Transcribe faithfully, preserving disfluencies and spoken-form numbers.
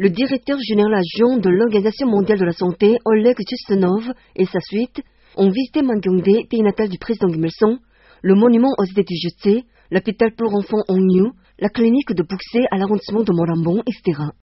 Le directeur général adjoint de l'Organisation mondiale de la santé, Oleg Chustunov, et sa suite ont visité Mangyongdae, pays natal du président Kim Il-sung, le monument aux idées du Jutse, l'hôpital pour enfants Hongyu, la clinique de Bukse à l'arrondissement de Moranbong, et cetera.